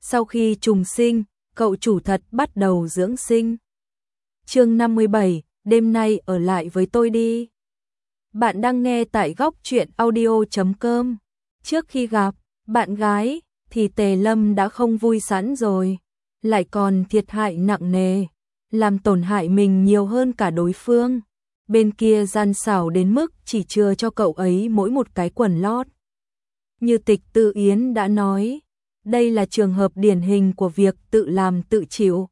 Sau khi trùng sinh, cậu chủ thật bắt đầu dưỡng sinh. Chương 57, đêm nay ở lại với tôi đi. Bạn đang nghe tại góc truyện audio.com. Trước khi gặp bạn gái thì Tề Lâm đã không vui sẵn rồi, lại còn thiệt hại nặng nề, làm tổn hại mình nhiều hơn cả đối phương. Bên kia gian xảo đến mức chỉ chừa cho cậu ấy mỗi một cái quần lót. Như Tịch Tư Yến đã nói, đây là trường hợp điển hình của việc tự làm tự chịu.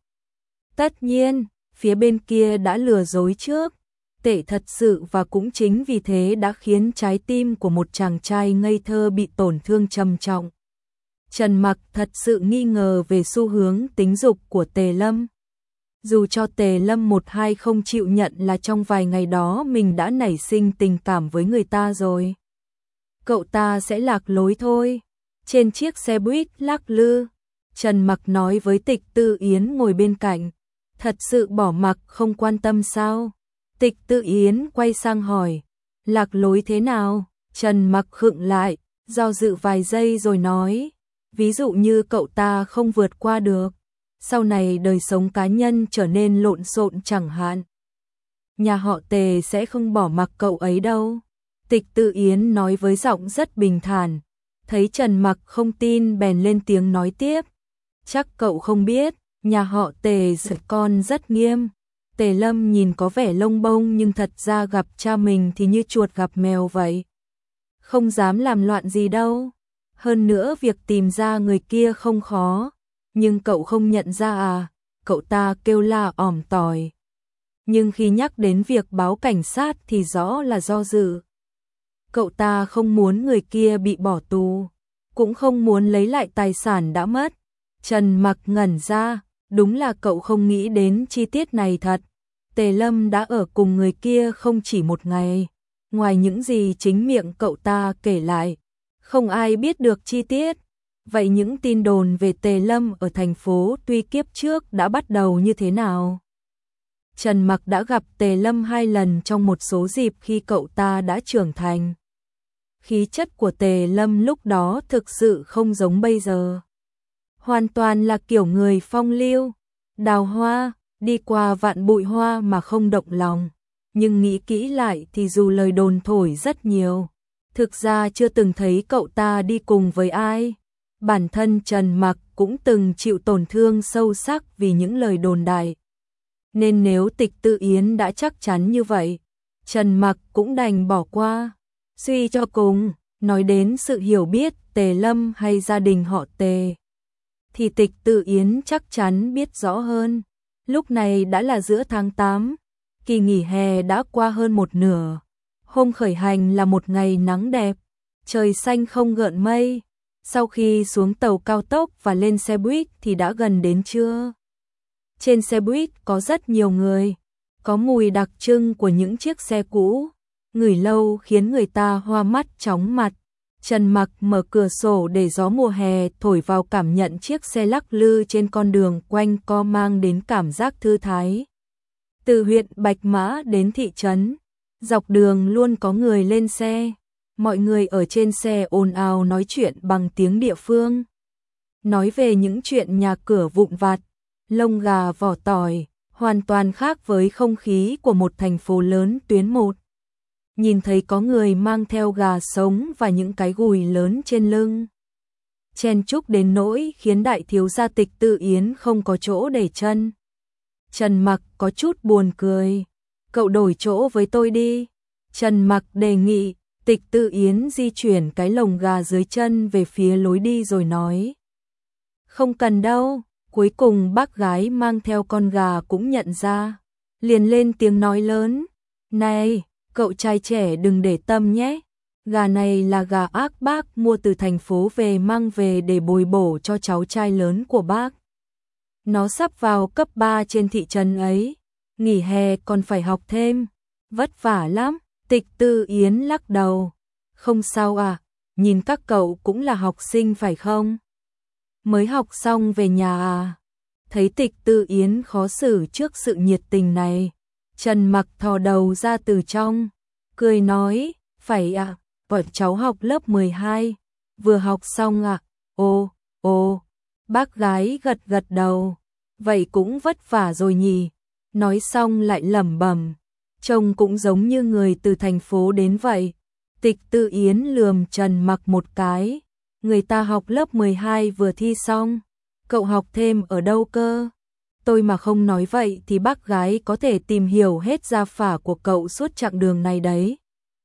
Tất nhiên, phía bên kia đã lừa dối trước, tệ thật sự, và cũng chính vì thế đã khiến trái tim của một chàng trai ngây thơ bị tổn thương trầm trọng. Trần Mặc thật sự nghi ngờ về xu hướng tính dục của Tề Lâm. Dù cho Tề Lâm một hai không chịu nhận là trong vài ngày đó mình đã nảy sinh tình cảm với người ta rồi, cậu ta sẽ lạc lối thôi. Trên chiếc xe buýt lắc lư, Trần Mặc nói với Tịch Tư Yến ngồi bên cạnh, thật sự bỏ mặc không quan tâm sao? Tịch Tư Yến quay sang hỏi, lạc lối thế nào? Trần Mặc khựng lại, do dự vài giây rồi nói, ví dụ như cậu ta không vượt qua được, sau này đời sống cá nhân trở nên lộn xộn chẳng hạn. Nhà họ Tề sẽ không bỏ mặc cậu ấy đâu. Tịch Tư Yến nói với giọng rất bình thản. Thấy Trần Mặc không tin bèn lên tiếng nói tiếp, chắc cậu không biết, nhà họ Tề dạy con rất nghiêm. Tề Lâm nhìn có vẻ lông bông nhưng thật ra gặp cha mình thì như chuột gặp mèo vậy, không dám làm loạn gì đâu. Hơn nữa việc tìm ra người kia không khó, nhưng cậu không nhận ra à? Cậu ta kêu la ỏm tỏi. Nhưng khi nhắc đến việc báo cảnh sát thì rõ là do dự. Cậu ta không muốn người kia bị bỏ tù, cũng không muốn lấy lại tài sản đã mất. Trần Mặc ngẩn ra, đúng là cậu không nghĩ đến chi tiết này thật. Tề Lâm đã ở cùng người kia không chỉ một ngày, ngoài những gì chính miệng cậu ta kể lại, không ai biết được chi tiết. Vậy những tin đồn về Tề Lâm ở thành phố Tuy kiếp trước đã bắt đầu như thế nào? Trần Mặc đã gặp Tề Lâm 2 lần trong một số dịp khi cậu ta đã trưởng thành. Khí chất của Tề Lâm lúc đó thực sự không giống bây giờ. Hoàn toàn là kiểu người phong lưu, đào hoa, đi qua vạn bụi hoa mà không động lòng. Nhưng nghĩ kỹ lại thì dù lời đồn thổi rất nhiều, thực ra chưa từng thấy cậu ta đi cùng với ai. Bản thân Trần Mặc cũng từng chịu tổn thương sâu sắc vì những lời đồn đại. Nên nếu Tịch Tư Yến đã chắc chắn như vậy, Trần Mặc cũng đành bỏ qua. Suy cho cùng, nói đến sự hiểu biết Tề Lâm hay gia đình họ Tề, thì Tịch Tư Yến chắc chắn biết rõ hơn. Lúc này đã là giữa tháng 8, kỳ nghỉ hè đã qua hơn một nửa. Hôm khởi hành là một ngày nắng đẹp, trời xanh không gợn mây. Sau khi xuống tàu cao tốc và lên xe buýt thì đã gần đến trưa. Trên xe buýt có rất nhiều người, có mùi đặc trưng của những chiếc xe cũ, ngửi lâu khiến người ta hoa mắt chóng mặt. Trần Mặc mở cửa sổ để gió mùa hè thổi vào, cảm nhận chiếc xe lắc lư trên con đường quanh co mang đến cảm giác thư thái. Từ huyện Bạch Mã đến thị trấn, dọc đường luôn có người lên xe. Mọi người ở trên xe ồn ào nói chuyện bằng tiếng địa phương, nói về những chuyện nhà cửa vụn vặt, lông gà vỏ tỏi, hoàn toàn khác với không khí của một thành phố lớn tuyến 1. Nhìn thấy có người mang theo gà sống và những cái gùi lớn trên lưng, chen chúc đến nỗi khiến đại thiếu gia Tịch Tư Yến không có chỗ để chân. Trần Mặc có chút buồn cười, cậu đổi chỗ với tôi đi. Trần Mặc đề nghị. Tịch Tư Yến di chuyển cái lồng gà dưới chân về phía lối đi rồi nói, không cần đâu. Cuối cùng bác gái mang theo con gà cũng nhận ra, liền lên tiếng nói lớn, này, cậu trai trẻ đừng để tâm nhé, gà này là gà ác bác mua từ thành phố về, mang về để bồi bổ cho cháu trai lớn của bác. Nó sắp vào cấp 3 trên thị trấn ấy, nghỉ hè còn phải học thêm, vất vả lắm. Tịch Tư Yến lắc đầu, không sao à, nhìn các cậu cũng là học sinh phải không? Mới học xong về nhà à? Thấy Tịch Tư Yến khó xử trước sự nhiệt tình này, Trần Mặc thò đầu ra từ trong, cười nói, phải ạ, bọn cháu học lớp 12, vừa học xong ạ. Ồ, Bác gái gật gật đầu. Vậy cũng vất vả rồi nhỉ. Nói xong lại lẩm bẩm. Trông cũng giống như người từ thành phố đến vậy. Tịch Tự Yến lườm Trần Mặc một cái. Người ta học lớp 12 vừa thi xong. Cậu học thêm ở đâu cơ? Tôi mà không nói vậy thì bác gái có thể tìm hiểu hết gia phả của cậu suốt chặng đường này đấy.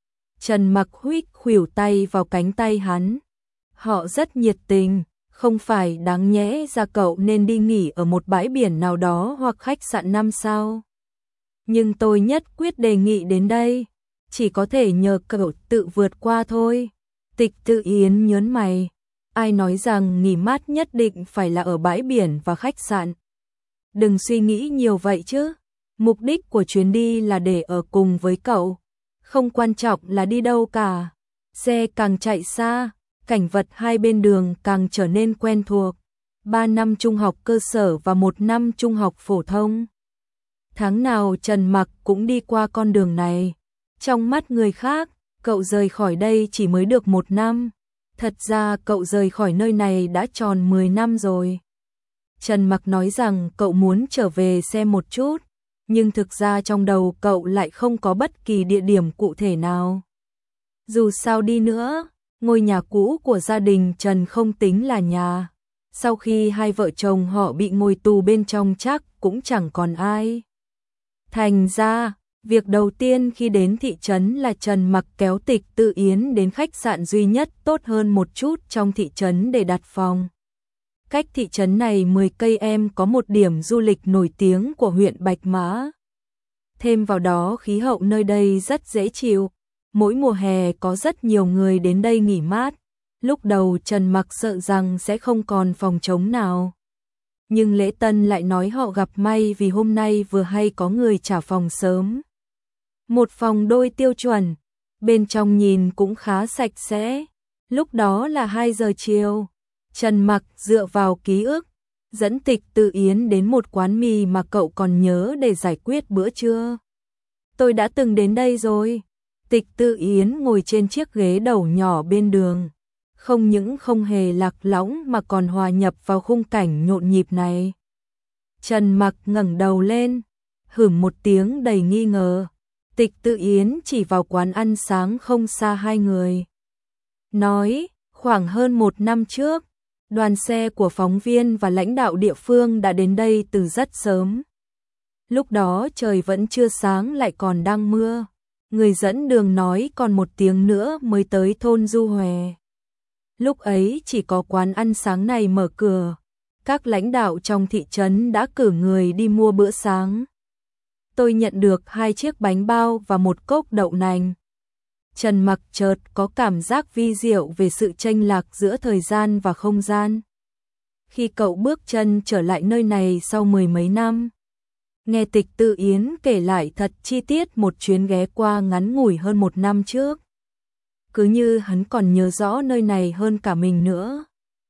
Trần Mặc huých khuỷu tay vào cánh tay hắn. Họ rất nhiệt tình, không phải đáng nhẽ ra cậu nên đi nghỉ ở một bãi biển nào đó hoặc khách sạn 5 sao. Nhưng tôi nhất quyết đề nghị đến đây, chỉ có thể nhờ cậu tự vượt qua thôi. Tịch Tự Yến nhớn mày, ai nói rằng nghỉ mát nhất định phải là ở bãi biển và khách sạn. Đừng suy nghĩ nhiều vậy chứ, mục đích của chuyến đi là để ở cùng với cậu, không quan trọng là đi đâu cả. Xe càng chạy xa, cảnh vật hai bên đường càng trở nên quen thuộc. 3 năm trung học cơ sở và 1 năm trung học phổ thông. Tháng nào Trần Mặc cũng đi qua con đường này. Trong mắt người khác, cậu rời khỏi đây chỉ mới được 1 năm. Thật ra cậu rời khỏi nơi này đã tròn 10 năm rồi. Trần Mặc nói rằng cậu muốn trở về xem một chút, nhưng thực ra trong đầu cậu lại không có bất kỳ địa điểm cụ thể nào. Dù sao đi nữa, ngôi nhà cũ của gia đình Trần không tính là nhà. Sau khi hai vợ chồng họ bị ngồi tù bên trong chắc cũng chẳng còn ai. Thành ra, việc đầu tiên khi đến thị trấn là Trần Mặc kéo Tịch Tự Yến đến khách sạn duy nhất tốt hơn một chút trong thị trấn để đặt phòng. Cách thị trấn này 10 cây em có một điểm du lịch nổi tiếng của huyện Bạch Mã. Thêm vào đó khí hậu nơi đây rất dễ chịu. Mỗi mùa hè có rất nhiều người đến đây nghỉ mát. Lúc đầu Trần Mặc sợ rằng sẽ không còn phòng trống nào. Nhưng lễ tân lại nói họ gặp may vì hôm nay vừa hay có người trả phòng sớm. Một phòng đôi tiêu chuẩn, bên trong nhìn cũng khá sạch sẽ. Lúc đó là 2 giờ chiều. Trần Mặc dựa vào ký ức, dẫn Tịch Tự Yến đến một quán mì mà cậu còn nhớ để giải quyết bữa trưa. Tôi đã từng đến đây rồi. Tịch Tự Yến ngồi trên chiếc ghế đầu nhỏ bên đường. Không những không hề lạc lõng mà còn hòa nhập vào khung cảnh nhộn nhịp này. Trần Mặc ngẩng đầu lên, hửm một tiếng đầy nghi ngờ. Tịch Tự Yến chỉ vào quán ăn sáng không xa hai người. Nói, khoảng hơn 1 năm trước, đoàn xe của phóng viên và lãnh đạo địa phương đã đến đây từ rất sớm. Lúc đó trời vẫn chưa sáng lại còn đang mưa. Người dẫn đường nói còn 1 tiếng nữa mới tới thôn Du Hòe. Lúc ấy chỉ có quán ăn sáng này mở cửa. Các lãnh đạo trong thị trấn đã cử người đi mua bữa sáng. Tôi nhận được 2 chiếc bánh bao và 1 cốc đậu nành. Trần Mặc chợt có cảm giác vi diệu về sự chênh lệch giữa thời gian và không gian. Khi cậu bước chân trở lại nơi này sau 10 mấy năm, nghe Tịch Tự Yến kể lại thật chi tiết một chuyến ghé qua ngắn ngủi hơn 1 năm trước. Cứ như hắn còn nhớ rõ nơi này hơn cả mình nữa.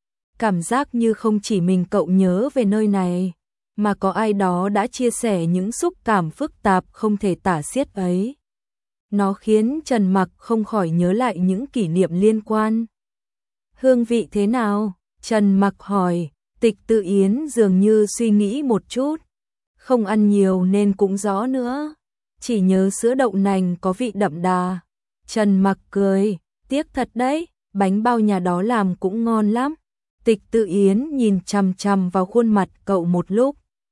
Cảm giác như không chỉ mình cậu nhớ về nơi này, mà có ai đó đã chia sẻ những xúc cảm phức tạp không thể tả xiết ấy. Nó khiến Trần Mặc không khỏi nhớ lại những kỷ niệm liên quan. Hương vị thế nào? Trần Mặc hỏi. Tịch Tự Yến dường như suy nghĩ một chút. Không ăn nhiều nên cũng rõ nữa. Chỉ nhớ sữa đậu nành có vị đậm đà. Trần Mặc cười. Tiếc thật đấy, bánh bao nhà đó làm cũng ngon lắm. Tịch Tự Yến nhìn chằm chằm vào khuôn mặt cậu một lúc.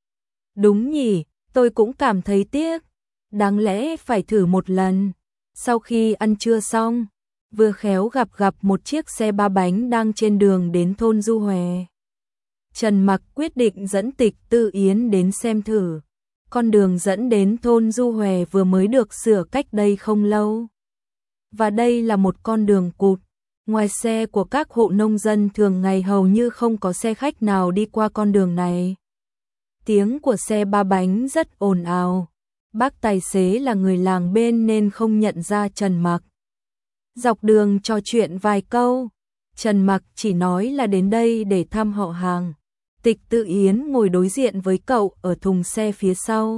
Đúng nhỉ, tôi cũng cảm thấy tiếc. Đáng lẽ phải thử một lần. Sau khi ăn trưa xong, vừa khéo gặp một chiếc xe 3 bánh đang trên đường đến thôn Du Hòe. Trần Mặc quyết định dẫn Tịch Tự Yến đến xem thử. Con đường dẫn đến thôn Du Hòe vừa mới được sửa cách đây không lâu. Và đây là một con đường cụt. Ngoài xe của các hộ nông dân thường ngày hầu như không có xe khách nào đi qua con đường này. Tiếng của xe 3 bánh rất ồn ào. Bác tài xế là người làng bên nên không nhận ra Trần Mặc. Dọc đường trò chuyện vài câu, Trần Mặc chỉ nói là đến đây để thăm họ hàng. Tịch Tự Yến ngồi đối diện với cậu ở thùng xe phía sau.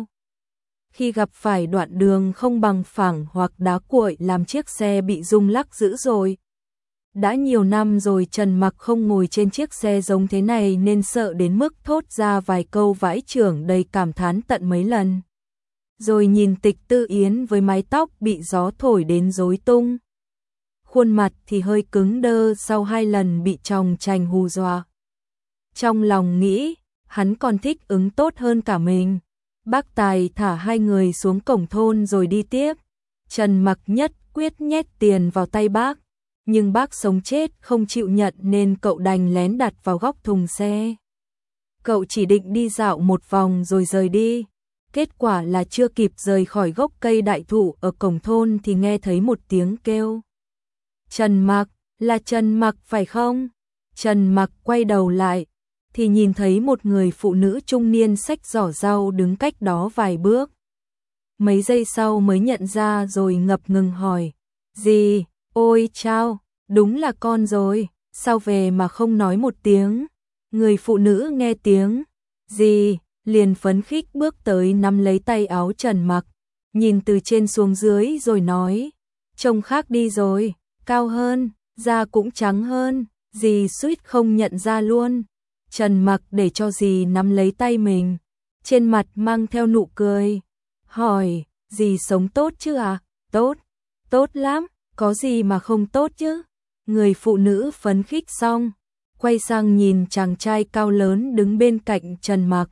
Khi gặp phải đoạn đường không bằng phẳng hoặc đá cuội làm chiếc xe bị rung lắc dữ dội, Đã nhiều năm rồi Trần Mặc không ngồi trên chiếc xe giống thế này nên sợ đến mức thốt ra vài câu vãi chưởng đầy cảm thán tận mấy lần. Rồi nhìn Tịch Tư Yến với mái tóc bị gió thổi đến rối tung. Khuôn mặt thì hơi cứng đơ sau 2 lần bị chồng chành hù dọa. Trong lòng nghĩ, hắn còn thích ứng tốt hơn cả mình. Bác Tài thả 2 người xuống cổng thôn rồi đi tiếp. Trần Mặc nhất quyết nhét tiền vào tay bác. Nhưng bác sống chết không chịu nhận nên cậu đành lén đặt vào góc thùng xe. Cậu chỉ định đi dạo một vòng rồi rời đi. Kết quả là chưa kịp rời khỏi gốc cây đại thụ ở cổng thôn thì nghe thấy một tiếng kêu. Trần Mặc, là Trần Mặc phải không? Trần Mặc quay đầu lại, thì nhìn thấy một người phụ nữ trung niên xách giỏ rau đứng cách đó vài bước. Mấy giây sau mới nhận ra rồi ngập ngừng hỏi. Gì? Ôi chao, đúng là con rồi, sao về mà không nói một tiếng? Người phụ nữ nghe tiếng. Gì? Liền phấn khích bước tới nắm lấy tay áo Trần Mặc, nhìn từ trên xuống dưới rồi nói. Trông khác đi rồi, cao hơn, da cũng trắng hơn, dì suýt không nhận ra luôn. Trần Mặc để cho dì nắm lấy tay mình, trên mặt mang theo nụ cười. Hỏi, dì sống tốt chứ à? Tốt, tốt lắm, có gì mà không tốt chứ? Người phụ nữ phấn khích xong, quay sang nhìn chàng trai cao lớn đứng bên cạnh Trần Mặc.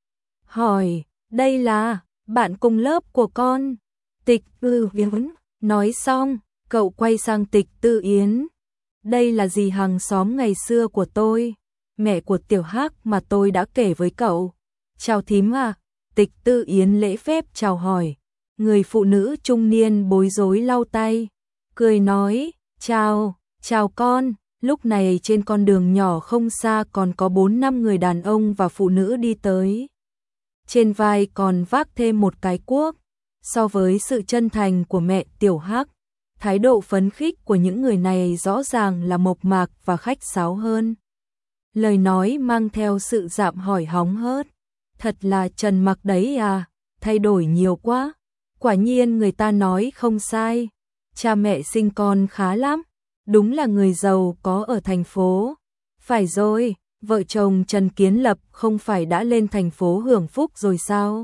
Hỏi, đây là bạn cùng lớp của con. Tịch Tư Yến. Nói xong, cậu quay sang Tịch Tư Yến. Đây là dì hàng xóm ngày xưa của tôi, mẹ của Tiểu Hắc mà tôi đã kể với cậu. Chào thím à? Tịch Tư Yến lễ phép chào hỏi. Người phụ nữ trung niên bối rối lau tay, cười nói, chào, chào con. Lúc này trên con đường nhỏ không xa còn có 4-5 người đàn ông và phụ nữ đi tới. Trên vai còn vác thêm một cái cuốc. So với sự chân thành của mẹ Tiểu Hắc, thái độ phấn khích của những người này rõ ràng là mộc mạc và khách sáo hơn. Lời nói mang theo sự dạm hỏi hóng hớt. Thật là Trần Mặc đấy à, thay đổi nhiều quá. Quả nhiên người ta nói không sai. Cha mẹ sinh con khá lắm. Đúng là người giàu có ở thành phố. Phải rồi, vợ chồng Trần Kiến Lập không phải đã lên thành phố hưởng phúc rồi sao?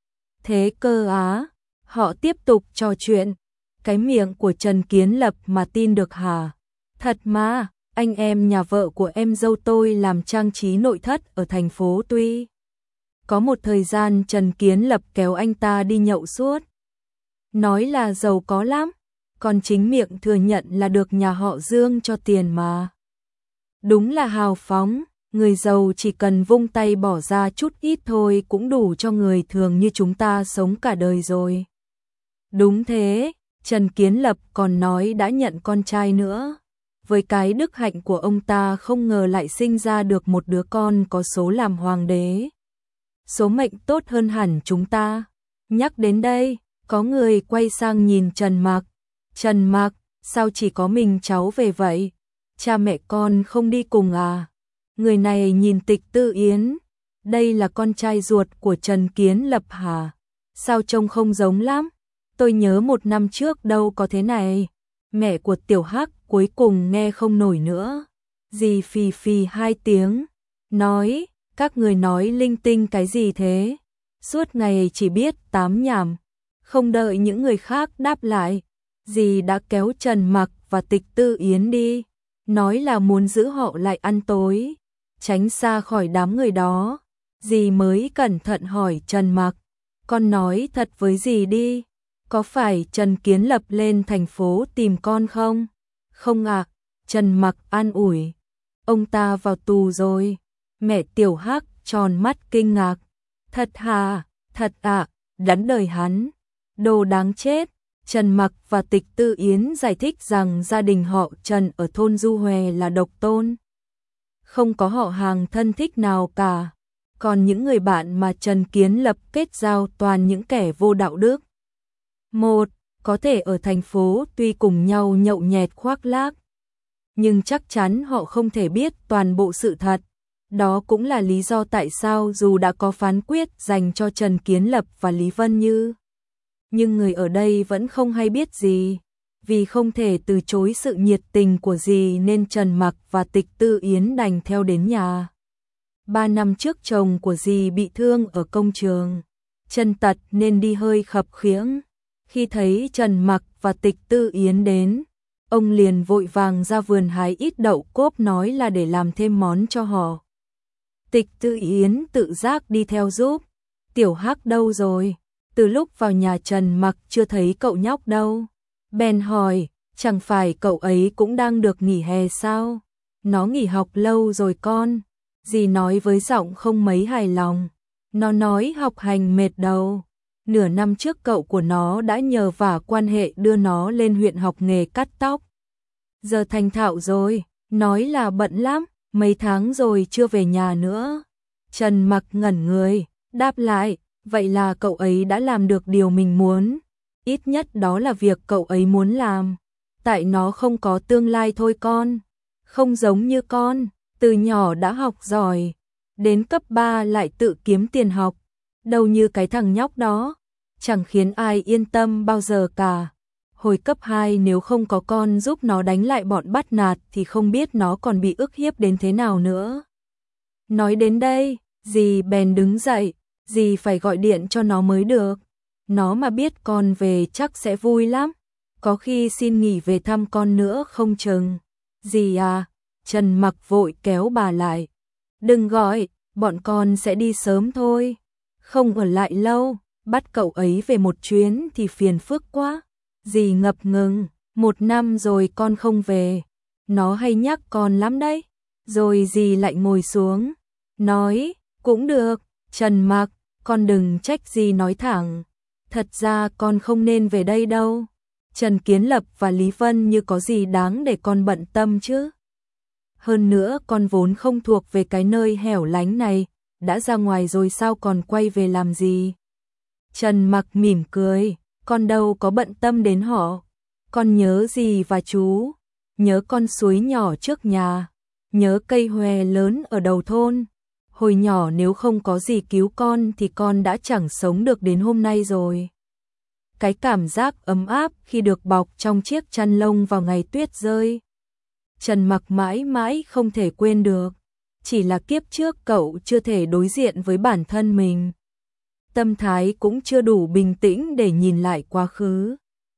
Thế cơ á, họ tiếp tục trò chuyện. Cái miệng của Trần Kiến Lập mà tin được hả? Thật mà, anh em nhà vợ của em dâu tôi làm trang trí nội thất ở thành phố tuy. Có một thời gian Trần Kiến Lập kéo anh ta đi nhậu suốt. Nói là giàu có lắm, còn chính miệng thừa nhận là được nhà họ Dương cho tiền mà. Đúng là hào phóng, người giàu chỉ cần vung tay bỏ ra chút ít thôi cũng đủ cho người thường như chúng ta sống cả đời rồi. Đúng thế, Trần Kiến Lập còn nói đã nhận con trai nữa. Với cái đức hạnh của ông ta không ngờ lại sinh ra được một đứa con có số làm hoàng đế. Số mệnh tốt hơn hẳn chúng ta. Nhắc đến đây, có người quay sang nhìn Trần Mặc. Trần Mặc, sao chỉ có mình cháu về vậy? Cha mẹ con không đi cùng à? Người này nhìn Tịch Tư Yến. Đây là con trai ruột của Trần Kiến Lập hả? Sao trông không giống lắm? Tôi nhớ 1 năm trước đâu có thế này. Mẹ của Tiểu Hắc cuối cùng nghe không nổi nữa. Dì phì phì 2 tiếng. Nói, các người nói linh tinh cái gì thế? Suốt ngày chỉ biết tám nhảm. Không đợi những người khác đáp lại, dì đã kéo Trần Mặc và Tịch Tư Yến đi. Nói là muốn giữ họ lại ăn tối, tránh xa khỏi đám người đó. Dì mới cẩn thận hỏi Trần Mặc, con nói thật với dì đi, có phải Trần Kiến Lập lên thành phố tìm con không? Không ạ, Trần Mặc an ủi, ông ta vào tù rồi. Mẹ Tiểu Hắc tròn mắt kinh ngạc, thật hả? Thật ạ, đánh đời hắn, đồ đáng chết. Trần Mặc và Tịch Tư Yến giải thích rằng gia đình họ Trần ở thôn Du Hòe là độc tôn, không có họ hàng thân thích nào cả. Còn những người bạn mà Trần Kiến Lập kết giao toàn những kẻ vô đạo đức. Một, có thể ở thành phố tuy cùng nhau nhậu nhẹt khoác lác, nhưng chắc chắn họ không thể biết toàn bộ sự thật. Đó cũng là lý do tại sao dù đã có phán quyết dành cho Trần Kiến Lập và Lý Vân Như, nhưng người ở đây vẫn không hay biết gì. Vì không thể từ chối sự nhiệt tình của dì nên Trần Mặc và Tịch Tư Yến đành theo đến nhà. 3 năm trước chồng của dì bị thương ở công trường, chân tật nên đi hơi khập khiễng. Khi thấy Trần Mặc và Tịch Tư Yến đến, ông liền vội vàng ra vườn hái ít đậu cốp nói là để làm thêm món cho họ. Tịch Tư Yến tự giác đi theo giúp. Tiểu Hắc đâu rồi? Từ lúc vào nhà Trần Mặc chưa thấy cậu nhóc đâu. Bèn hỏi, chẳng phải cậu ấy cũng đang được nghỉ hè sao? Nó nghỉ học lâu rồi con. Dì nói với giọng không mấy hài lòng. Nó nói học hành mệt đầu. Nửa năm trước cậu của nó đã nhờ vả quan hệ đưa nó lên huyện học nghề cắt tóc. Giờ thành thạo rồi, nói là bận lắm, mấy tháng rồi chưa về nhà nữa. Trần Mặc ngẩn người, đáp lại, vậy là cậu ấy đã làm được điều mình muốn. Ít nhất đó là việc cậu ấy muốn làm. Tại nó không có tương lai thôi con. Không giống như con, từ nhỏ đã học giỏi. Đến cấp 3 lại tự kiếm tiền học. Đâu như cái thằng nhóc đó. Chẳng khiến ai yên tâm bao giờ cả. Hồi cấp 2 nếu không có con giúp nó đánh lại bọn bắt nạt thì không biết nó còn bị ức hiếp đến thế nào nữa. Nói đến đây, dì bèn đứng dậy, dì phải gọi điện cho nó mới được. Nó mà biết con về chắc sẽ vui lắm. Có khi xin nghỉ về thăm con nữa không chừng. Dì à, Trần Mặc vội kéo bà lại. Đừng gọi, bọn con sẽ đi sớm thôi. Không ở lại lâu, bắt cậu ấy về một chuyến thì phiền phức quá. Dì ngập ngừng, 1 năm rồi con không về. Nó hay nhắc con lắm đấy. Rồi dì lại ngồi xuống. Nói, cũng được, Trần Mặc, con đừng trách dì nói thẳng. Thật ra con không nên về đây đâu. Trần Kiến Lập và Lý Vân như có gì đáng để con bận tâm chứ. Hơn nữa con vốn không thuộc về cái nơi hẻo lánh này, đã ra ngoài rồi sao còn quay về làm gì? Trần Mặc mỉm cười, con đâu có bận tâm đến họ. Con nhớ dì và chú, nhớ con suối nhỏ trước nhà, nhớ cây hòe lớn ở đầu thôn. Hồi nhỏ nếu không có gì cứu con thì con đã chẳng sống được đến hôm nay rồi. Cái cảm giác ấm áp khi được bọc trong chiếc chăn lông vào ngày tuyết rơi. Trần Mặc mãi mãi không thể quên được. Chỉ là kiếp trước cậu chưa thể đối diện với bản thân mình. Tâm thái cũng chưa đủ bình tĩnh để nhìn lại quá khứ.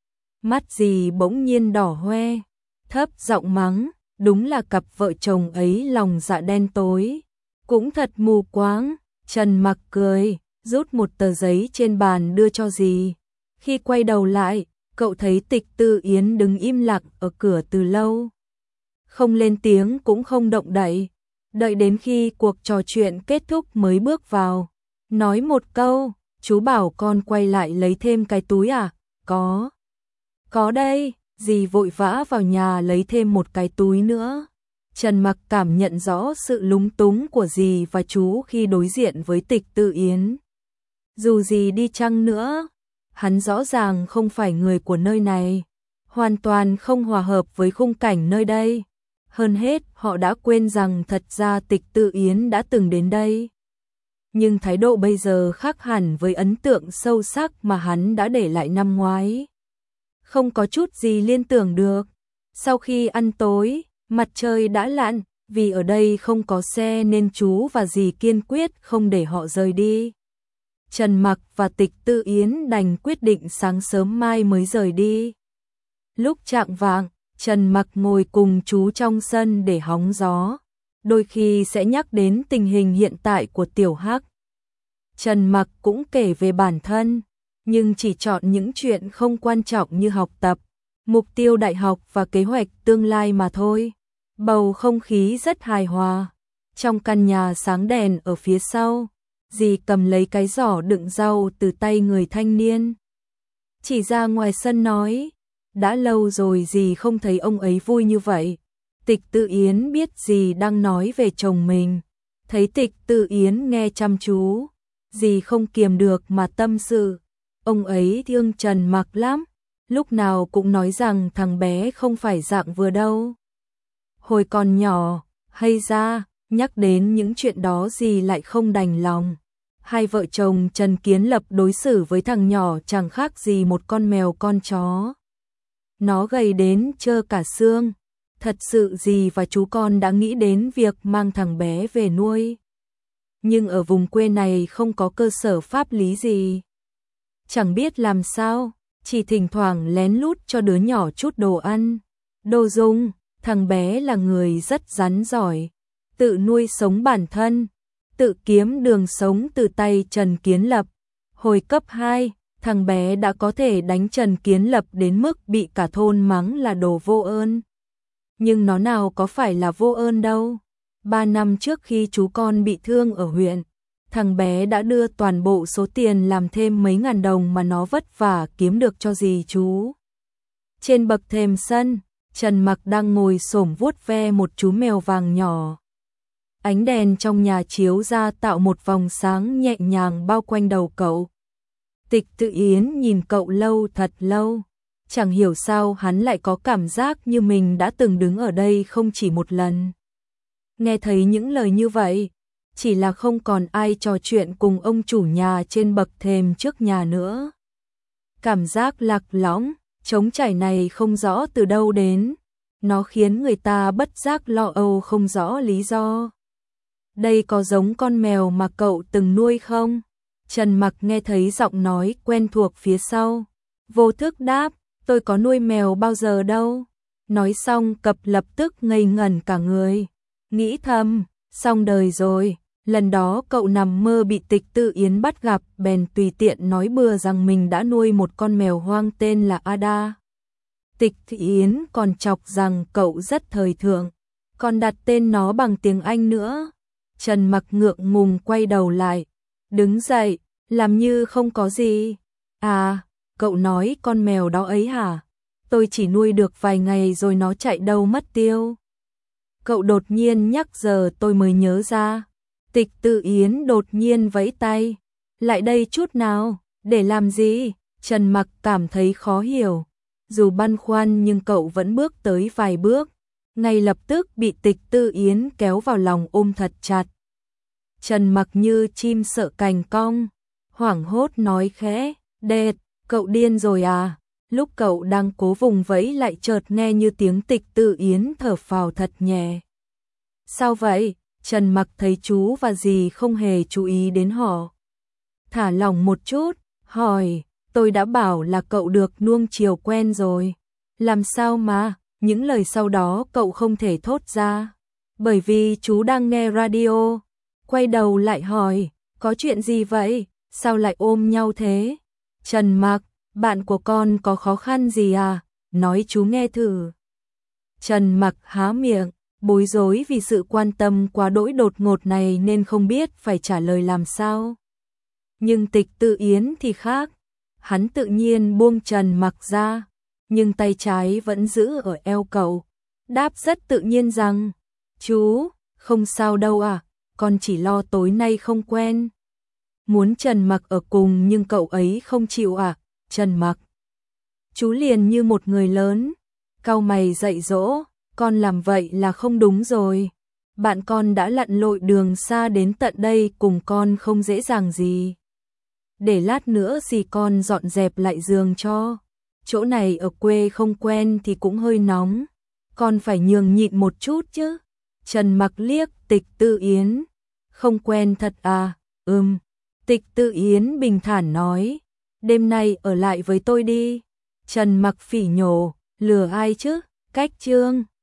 Mắt dì bỗng nhiên đỏ hoe, thấp giọng mắng, đúng là cặp vợ chồng ấy lòng dạ đen tối. Cũng thật mù quáng. Trần Mặc cười, rút một tờ giấy trên bàn đưa cho dì. Khi quay đầu lại, cậu thấy Tịch Tư Yến đứng im lặng ở cửa từ lâu. Không lên tiếng cũng không động đậy. Đợi đến khi cuộc trò chuyện kết thúc mới bước vào. Nói một câu, chú bảo con quay lại lấy thêm cái túi à? Có. Có đây, dì vội vã vào nhà lấy thêm một cái túi nữa. Trần Mặc cảm nhận rõ sự lúng túng của dì và chú khi đối diện với Tịch Tư Yến. Dù gì đi chăng nữa, hắn rõ ràng không phải người của nơi này, hoàn toàn không hòa hợp với khung cảnh nơi đây. Hơn hết, họ đã quên rằng thật ra Tịch Tư Yến đã từng đến đây. Nhưng thái độ bây giờ khác hẳn với ấn tượng sâu sắc mà hắn đã để lại năm ngoái. Không có chút gì liên tưởng được. Sau khi ăn tối, mặt trời đã lặn, vì ở đây không có xe nên chú và dì kiên quyết không để họ rời đi. Trần Mặc và Tịch Tư Yến đành quyết định sáng sớm mai mới rời đi. Lúc chạng vạng, Trần Mặc ngồi cùng chú trong sân để hóng gió. Đôi khi sẽ nhắc đến tình hình hiện tại của Tiểu Hắc. Trần Mặc cũng kể về bản thân, nhưng chỉ chọn những chuyện không quan trọng như học tập, mục tiêu đại học và kế hoạch tương lai mà thôi. Bầu không khí rất hài hòa. Trong căn nhà sáng đèn ở phía sau, dì cầm lấy cái giỏ đựng rau từ tay người thanh niên. Chỉ ra ngoài sân nói, đã lâu rồi dì không thấy ông ấy vui như vậy. Tịch Tư Yến biết dì đang nói về chồng mình. Thấy Tịch Tư Yến nghe chăm chú, dì không kiềm được mà tâm sự. Ông ấy thương Trần Mặc lắm, lúc nào cũng nói rằng thằng bé không phải dạng vừa đâu. Hồi còn nhỏ, hay ra, nhắc đến những chuyện đó dì lại không đành lòng. Hai vợ chồng Trần Kiến Lập đối xử với thằng nhỏ chẳng khác gì một con mèo con chó. Nó gầy đến trơ cả xương. Thật sự dì và chú con đã nghĩ đến việc mang thằng bé về nuôi. Nhưng ở vùng quê này không có cơ sở pháp lý gì. Chẳng biết làm sao, chỉ thỉnh thoảng lén lút cho đứa nhỏ chút đồ ăn, đồ dùng. Thằng bé là người rất rắn giỏi, tự nuôi sống bản thân, tự kiếm đường sống từ tay Trần Kiến Lập. Hồi cấp 2, thằng bé đã có thể đánh Trần Kiến Lập đến mức bị cả thôn mắng là đồ vô ơn. Nhưng nó nào có phải là vô ơn đâu. 3 năm trước khi chú con bị thương ở huyện, thằng bé đã đưa toàn bộ số tiền làm thêm mấy ngàn đồng mà nó vất vả kiếm được cho dì chú. Trên bậc thềm sân, Trần Mặc đang ngồi xổm vuốt ve một chú mèo vàng nhỏ. Ánh đèn trong nhà chiếu ra tạo một vòng sáng nhẹ nhàng bao quanh đầu cậu. Tịch Tự Yến nhìn cậu lâu thật lâu. Chẳng hiểu sao hắn lại có cảm giác như mình đã từng đứng ở đây không chỉ một lần. Nghe thấy những lời như vậy, chỉ là không còn ai trò chuyện cùng ông chủ nhà trên bậc thềm trước nhà nữa. Cảm giác lạc lõng, trống trải này không rõ từ đâu đến. Nó khiến người ta bất giác lo âu không rõ lý do. Đây có giống con mèo mà cậu từng nuôi không? Trần Mặc nghe thấy giọng nói quen thuộc phía sau. Vô thức đáp, tôi có nuôi mèo bao giờ đâu. Nói xong cập lập tức ngây ngẩn cả người. Nghĩ thầm, xong đời rồi. Lần đó cậu nằm mơ bị Tịch Tự Yến bắt gặp, bèn tùy tiện nói bừa rằng mình đã nuôi một con mèo hoang tên là Ada. Tịch Tự Yến còn chọc rằng cậu rất thời thượng, còn đặt tên nó bằng tiếng Anh nữa. Trần Mặc ngượng ngùng quay đầu lại, đứng dậy, làm như không có gì. À, cậu nói con mèo đó ấy hả? Tôi chỉ nuôi được vài ngày rồi nó chạy đâu mất tiêu. Cậu đột nhiên nhắc giờ tôi mới nhớ ra. Tịch Tự Yến đột nhiên vẫy tay. Lại đây chút nào, để làm gì? Trần Mặc cảm thấy khó hiểu. Dù băn khoăn nhưng cậu vẫn bước tới vài bước. Ngay lập tức bị Tịch Tự Yến kéo vào lòng ôm thật chặt. Trần Mặc như chim sợ cành cong, hoảng hốt nói khẽ, "Đệt, cậu điên rồi à?" Lúc cậu đang cố vùng vẫy lại chợt nghe như tiếng Tịch Tự Yến thở phào thật nhẹ. "Sao vậy?" Trần Mặc thấy chú và dì không hề chú ý đến họ. Thả lỏng một chút, hỏi, "Tôi đã bảo là cậu được nuông chiều quen rồi. Làm sao mà?" Những lời sau đó cậu không thể thốt ra, bởi vì chú đang nghe radio. Quay đầu lại hỏi, "Có chuyện gì vậy? Sao lại ôm nhau thế?" "Trần Mặc, bạn của con có khó khăn gì à? Nói chú nghe thử." Trần Mặc há miệng, bối rối vì sự quan tâm quá đỗi đột ngột này nên không biết phải trả lời làm sao. Nhưng Tịch Tự Yến thì khác, hắn tự nhiên buông Trần Mặc ra, nhưng tay trái vẫn giữ ở eo cậu, đáp rất tự nhiên rằng, "Chú, không sao đâu à, con chỉ lo tối nay không quen." Muốn Trần Mặc ở cùng nhưng cậu ấy không chịu à? "Trần Mặc." Chú liền như một người lớn, cau mày dạy dỗ, "Con làm vậy là không đúng rồi. Bạn con đã lặn lội đường xa đến tận đây cùng con không dễ dàng gì. Để lát nữa dì con dọn dẹp lại giường cho. Chỗ này ở quê không quen thì cũng hơi nóng. Con phải nhường nhịn một chút chứ." Trần Mặc liếc Tịch Tự Yến. "Không quen thật à?" Tịch Tự Yến bình thản nói, "Đêm nay ở lại với tôi đi." Trần Mặc phỉ nhổ, "Lừa ai chứ? Cách chương."